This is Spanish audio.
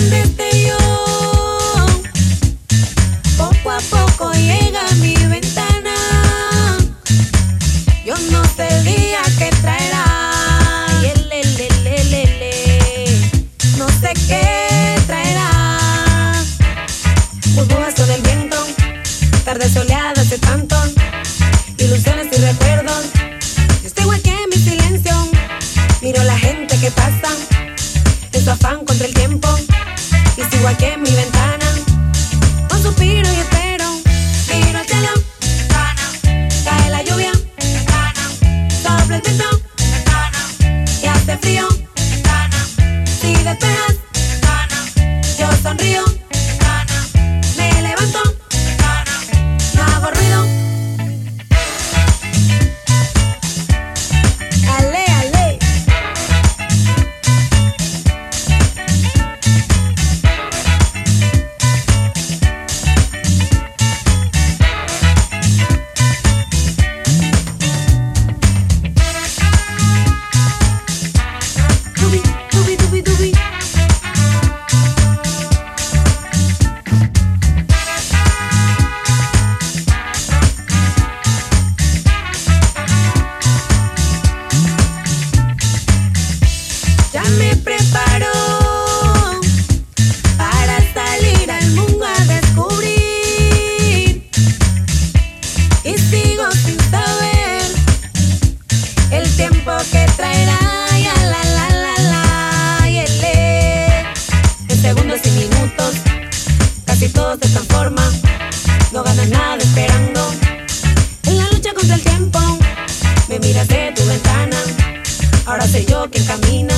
un destello. Poco a poco llega a mi ventana. Yo no sé el día que traerá. No sé qué traerá. Burbujas con el viento, tardes soleadas de tanto, ilusiones y recuerdos. Yo estoy igual que en mi silencio. Miro a la gente que pasa en su afán contra el tiempo. Y sigo aquí en mi ventana, con suspiro y espero. Miro al cielo, ventana. Cae la lluvia, ventana. Sopla el viento, ventana. Y hace frío, ventana. Si despejas, ventana. Yo sonrío, ventana. Me levanto, ventana. No hago ruido. Ale, ale. Dubi, dubi, dubi, dubi. Ya me preparo para salir al mundo a descubrir. Y sigo sin saber el tiempo que traerá. Ya la, y en segundos y minutos casi todo se transforma. No ganas nada esperando. En la lucha contra el tiempo me miras de tu ventana. Ahora soy yo quien camina.